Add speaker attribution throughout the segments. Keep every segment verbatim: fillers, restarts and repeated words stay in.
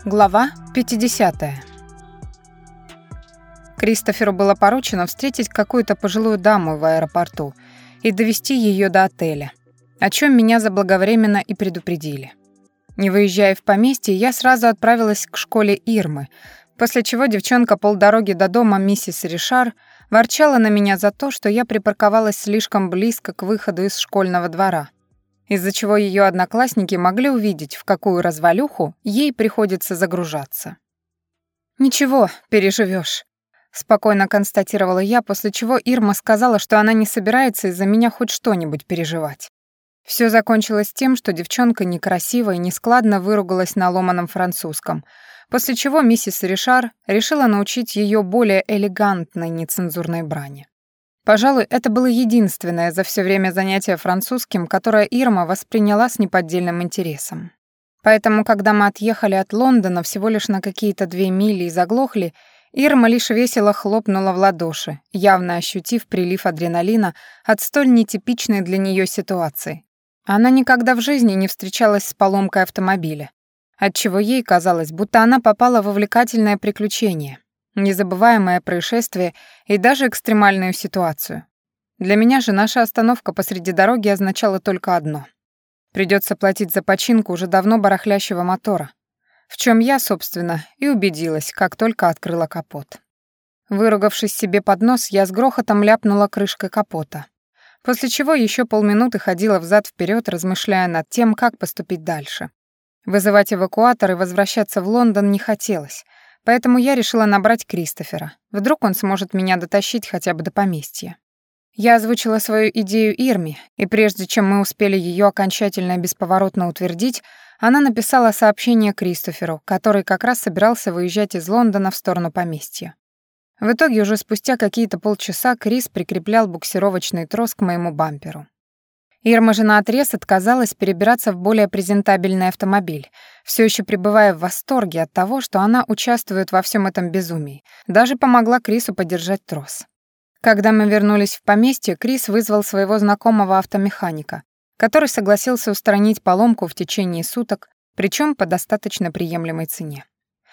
Speaker 1: Глава пятидесятая. Кристоферу было поручено встретить какую-то пожилую даму в аэропорту и довести ее до отеля, о чем меня заблаговременно и предупредили. Не выезжая в поместье, я сразу отправилась к школе Ирмы, после чего девчонка полдороги до дома миссис Ришар ворчала на меня за то, что я припарковалась слишком близко к выходу из школьного двора, из-за чего ее одноклассники могли увидеть, в какую развалюху ей приходится загружаться. «Ничего, переживешь», — спокойно констатировала я, после чего Ирма сказала, что она не собирается из-за меня хоть что-нибудь переживать. Все закончилось тем, что девчонка некрасиво и нескладно выругалась на ломаном французском, после чего миссис Ришар решила научить ее более элегантной нецензурной брани. Пожалуй, это было единственное за все время занятия французским, которое Ирма восприняла с неподдельным интересом. Поэтому, когда мы отъехали от Лондона всего лишь на какие-то две мили и заглохли, Ирма лишь весело хлопнула в ладоши, явно ощутив прилив адреналина от столь нетипичной для нее ситуации. Она никогда в жизни не встречалась с поломкой автомобиля, отчего ей казалось, будто она попала в увлекательное приключение, незабываемое происшествие и даже экстремальную ситуацию. Для меня же наша остановка посреди дороги означала только одно. Придется платить за починку уже давно барахлящего мотора, в чем я, собственно, и убедилась, как только открыла капот. Выругавшись себе под нос, я с грохотом ляпнула крышкой капота, после чего еще полминуты ходила взад-вперед, размышляя над тем, как поступить дальше. Вызывать эвакуатор и возвращаться в Лондон не хотелось, поэтому я решила набрать Кристофера. Вдруг он сможет меня дотащить хотя бы до поместья. Я озвучила свою идею Ирме, и прежде чем мы успели ее окончательно и бесповоротно утвердить, она написала сообщение Кристоферу, который как раз собирался выезжать из Лондона в сторону поместья. В итоге уже спустя какие-то полчаса Крис прикреплял буксировочный трос к моему бамперу. Ирма же наотрез отказалась перебираться в более презентабельный автомобиль, все еще пребывая в восторге от того, что она участвует во всем этом безумии. Даже помогла Крису подержать трос. Когда мы вернулись в поместье, Крис вызвал своего знакомого автомеханика, который согласился устранить поломку в течение суток, причем по достаточно приемлемой цене.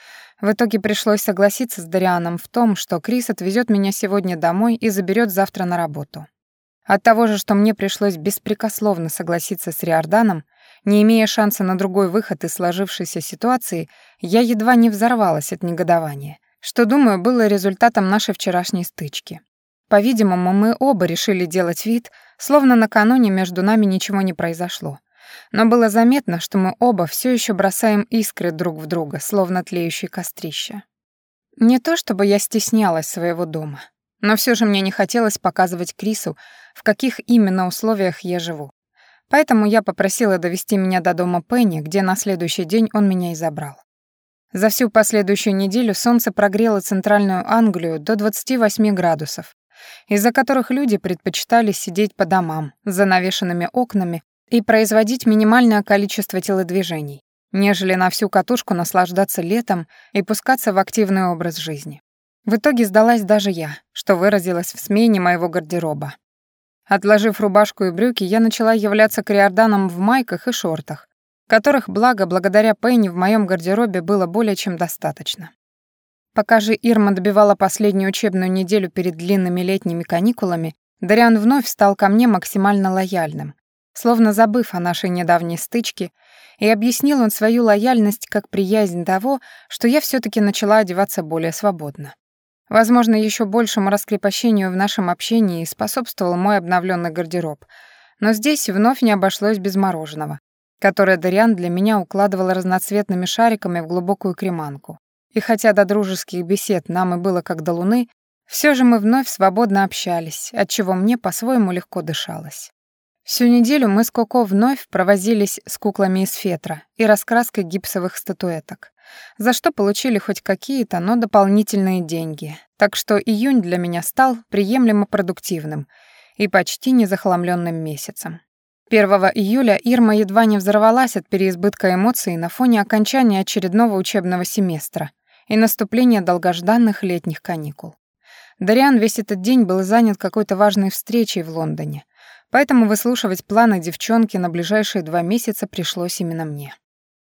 Speaker 1: В итоге пришлось согласиться с Дарианом в том, что Крис отвезет меня сегодня домой и заберет завтра на работу. От того же, что мне пришлось беспрекословно согласиться с Риорданом, не имея шанса на другой выход из сложившейся ситуации, я едва не взорвалась от негодования, что, думаю, было результатом нашей вчерашней стычки. По-видимому, мы оба решили делать вид, словно накануне между нами ничего не произошло. Но было заметно, что мы оба все еще бросаем искры друг в друга, словно тлеющие кострища. Не то чтобы я стеснялась своего дома, но все же мне не хотелось показывать Крису, в каких именно условиях я живу. Поэтому я попросила довести меня до дома Пенни, где на следующий день он меня и забрал. За всю последующую неделю солнце прогрело центральную Англию до двадцати восьми градусов, из-за которых люди предпочитали сидеть по домам с занавешенными окнами и производить минимальное количество телодвижений, нежели на всю катушку наслаждаться летом и пускаться в активный образ жизни. В итоге сдалась даже я, что выразилось в смене моего гардероба. Отложив рубашку и брюки, я начала являться к Риорданам в майках и шортах, которых, благо, благодаря Пенни в моем гардеробе было более чем достаточно. Пока же Ирма добивала последнюю учебную неделю перед длинными летними каникулами, Дариан вновь стал ко мне максимально лояльным, словно забыв о нашей недавней стычке, и объяснил он свою лояльность как приязнь того, что я все-таки начала одеваться более свободно. Возможно, еще большему раскрепощению в нашем общении способствовал мой обновленный гардероб, но здесь вновь не обошлось без мороженого, которое Дариан для меня укладывал разноцветными шариками в глубокую креманку. И хотя до дружеских бесед нам и было как до луны, все же мы вновь свободно общались, отчего мне по-своему легко дышалось. Всю неделю мы с Коко вновь провозились с куклами из фетра и раскраской гипсовых статуэток, за что получили хоть какие-то, но дополнительные деньги, так что июнь для меня стал приемлемо продуктивным и почти незахламленным месяцем. первого июля Ирма едва не взорвалась от переизбытка эмоций на фоне окончания очередного учебного семестра и наступления долгожданных летних каникул. Дариан весь этот день был занят какой-то важной встречей в Лондоне, поэтому выслушивать планы девчонки на ближайшие два месяца пришлось именно мне.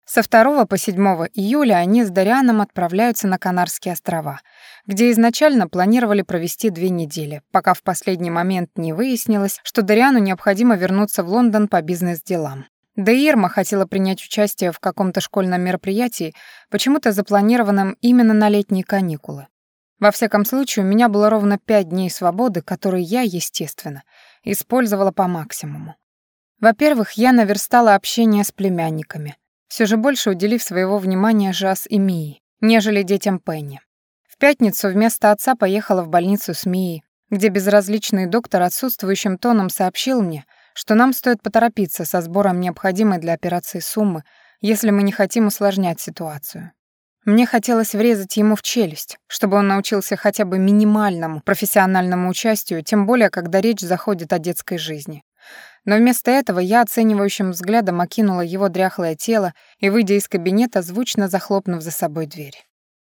Speaker 1: Со второго по седьмого июля они с Дарианом отправляются на Канарские острова, где изначально планировали провести две недели, пока в последний момент не выяснилось, что Дариану необходимо вернуться в Лондон по бизнес-делам. Да и Ирма хотела принять участие в каком-то школьном мероприятии, почему-то запланированном именно на летние каникулы. Во всяком случае, у меня было ровно пять дней свободы, которые я, естественно, использовала по максимуму. Во-первых, я наверстала общение с племянниками, все же больше уделив своего внимания Жас и Мии, нежели детям Пенни. В пятницу вместо отца поехала в больницу с Мией, где безразличный доктор отсутствующим тоном сообщил мне, что нам стоит поторопиться со сбором необходимой для операции суммы, если мы не хотим усложнять ситуацию. Мне хотелось врезать ему в челюсть, чтобы он научился хотя бы минимальному профессиональному участию, тем более, когда речь заходит о детской жизни. Но вместо этого я оценивающим взглядом окинула его дряхлое тело и, выйдя из кабинета, звучно захлопнув за собой дверь.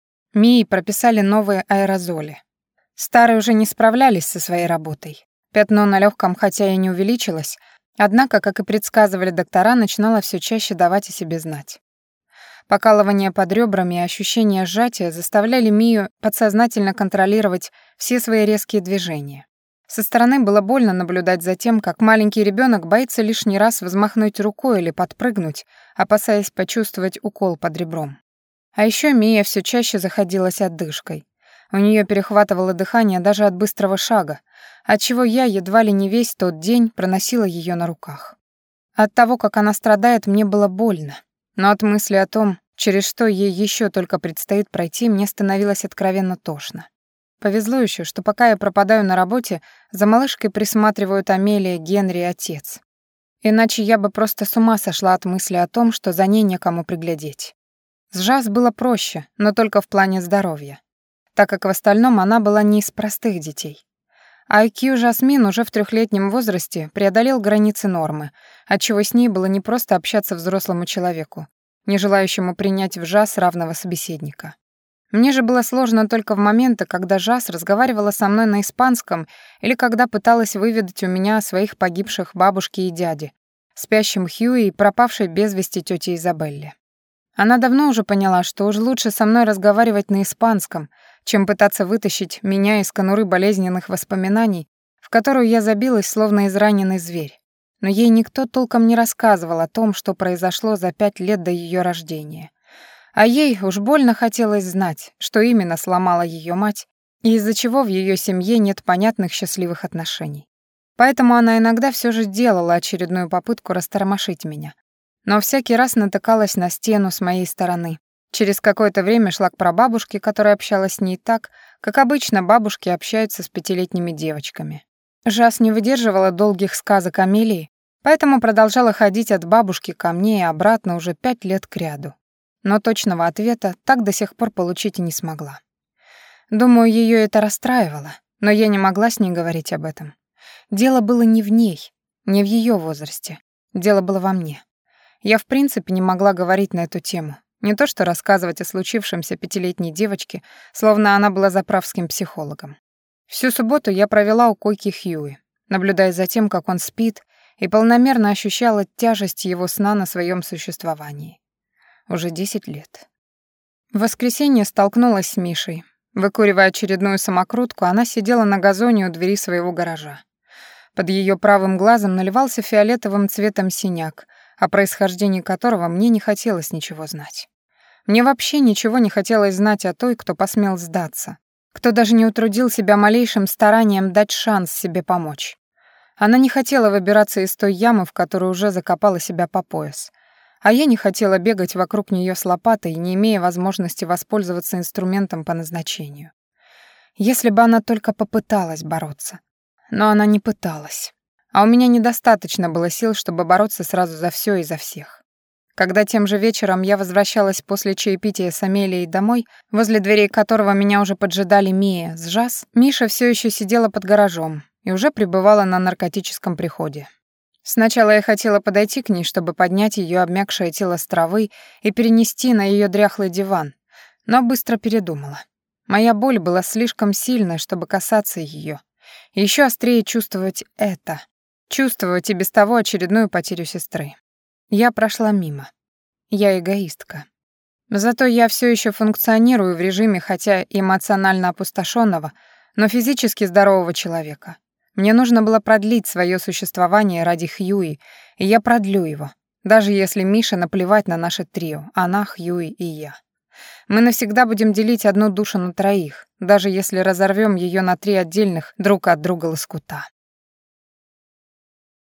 Speaker 1: Мии прописали новые аэрозоли. Старые уже не справлялись со своей работой. Пятно на легком хотя и не увеличилось, однако, как и предсказывали доктора, начинало все чаще давать о себе знать. Покалывание под ребрами и ощущение сжатия заставляли Мию подсознательно контролировать все свои резкие движения. Со стороны было больно наблюдать за тем, как маленький ребенок боится лишний раз взмахнуть рукой или подпрыгнуть, опасаясь почувствовать укол под ребром. А еще Мия все чаще заходилась отдышкой. У нее перехватывало дыхание даже от быстрого шага, отчего я едва ли не весь тот день проносила ее на руках. От того, как она страдает, мне было больно, но от мысли о том, через что ей еще только предстоит пройти, мне становилось откровенно тошно. Повезло еще, что пока я пропадаю на работе, за малышкой присматривают Амелия, Генри и отец. Иначе я бы просто с ума сошла от мысли о том, что за ней некому приглядеть. С Жас было проще, но только в плане здоровья, так как в остальном она была не из простых детей. ай кью Жасмин уже в трехлетнем возрасте преодолел границы нормы, отчего с ней было непросто общаться взрослому человеку, не желающему принять в Жас равного собеседника. Мне же было сложно только в моменты, когда Жас разговаривала со мной на испанском или когда пыталась выведать у меня о своих погибших бабушке и дяде, спящем Хьюи и пропавшей без вести тете Изабелле. Она давно уже поняла, что уж лучше со мной разговаривать на испанском, чем пытаться вытащить меня из конуры болезненных воспоминаний, в которую я забилась, словно израненный зверь. Но ей никто толком не рассказывал о том, что произошло за пять лет до ее рождения. А ей уж больно хотелось знать, что именно сломала ее мать и из-за чего в ее семье нет понятных счастливых отношений. Поэтому она иногда все же делала очередную попытку растормошить меня, но всякий раз натыкалась на стену с моей стороны. Через какое-то время шла к прабабушке, которая общалась с ней так, как обычно бабушки общаются с пятилетними девочками. Жас не выдерживала долгих сказок Амелии, поэтому продолжала ходить от бабушки ко мне и обратно уже пять лет кряду. Но точного ответа так до сих пор получить и не смогла. Думаю, ее это расстраивало, но я не могла с ней говорить об этом. Дело было не в ней, не в ее возрасте. Дело было во мне. Я в принципе не могла говорить на эту тему. Не то что рассказывать о случившемся пятилетней девочке, словно она была заправским психологом. Всю субботу я провела у койки Хьюи, наблюдая за тем, как он спит, и полномерно ощущала тяжесть его сна на своем существовании. Уже десять лет. В воскресенье столкнулась с Мишей. Выкуривая очередную самокрутку, она сидела на газоне у двери своего гаража. Под ее правым глазом наливался фиолетовым цветом синяк, о происхождении которого мне не хотелось ничего знать. Мне вообще ничего не хотелось знать о той, кто посмел сдаться, кто даже не утрудил себя малейшим старанием дать шанс себе помочь. Она не хотела выбираться из той ямы, в которую уже закопала себя по пояс. А я не хотела бегать вокруг нее с лопатой, не имея возможности воспользоваться инструментом по назначению. Если бы она только попыталась бороться. Но она не пыталась. А у меня недостаточно было сил, чтобы бороться сразу за все и за всех. Когда тем же вечером я возвращалась после чаепития с Амелией домой, возле дверей которого меня уже поджидали Мия с Жас, Миша все еще сидела под гаражом и уже пребывала на наркотическом приходе. Сначала я хотела подойти к ней, чтобы поднять ее обмякшее тело с травы и перенести на ее дряхлый диван, но быстро передумала. Моя боль была слишком сильной, чтобы касаться ее. И еще острее чувствовать это. Чувствовать и без того очередную потерю сестры. Я прошла мимо. Я эгоистка. Зато я все еще функционирую в режиме хотя эмоционально опустошенного, но физически здорового человека. Мне нужно было продлить свое существование ради Хьюи, и я продлю его, даже если Мише наплевать на наше трио, она, Хьюи и я. Мы навсегда будем делить одну душу на троих, даже если разорвем ее на три отдельных друг от друга лоскута.